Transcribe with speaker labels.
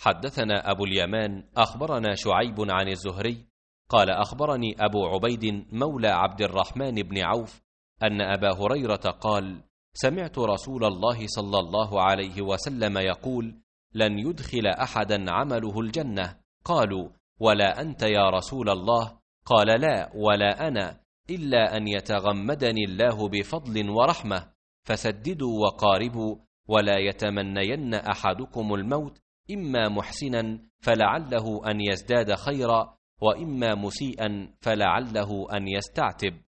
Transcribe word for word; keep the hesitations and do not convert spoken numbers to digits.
Speaker 1: حدثنا أبو اليمان أخبرنا شعيب عن الزهري قال أخبرني أبو عبيد مولى عبد الرحمن بن عوف أن أبا هريرة قال: سمعت رسول الله صلى الله عليه وسلم يقول: لن يدخل أحدا عمله الجنة. قالوا: ولا أنت يا رسول الله؟ قال: لا ولا أنا، إلا أن يتغمدني الله بفضل ورحمة، فسددوا وقاربوا، ولا يتمنين أحدكم الموت، إما محسنا فلعله أن يزداد خيرا، وإما مسيئا فلعله أن يستعتب.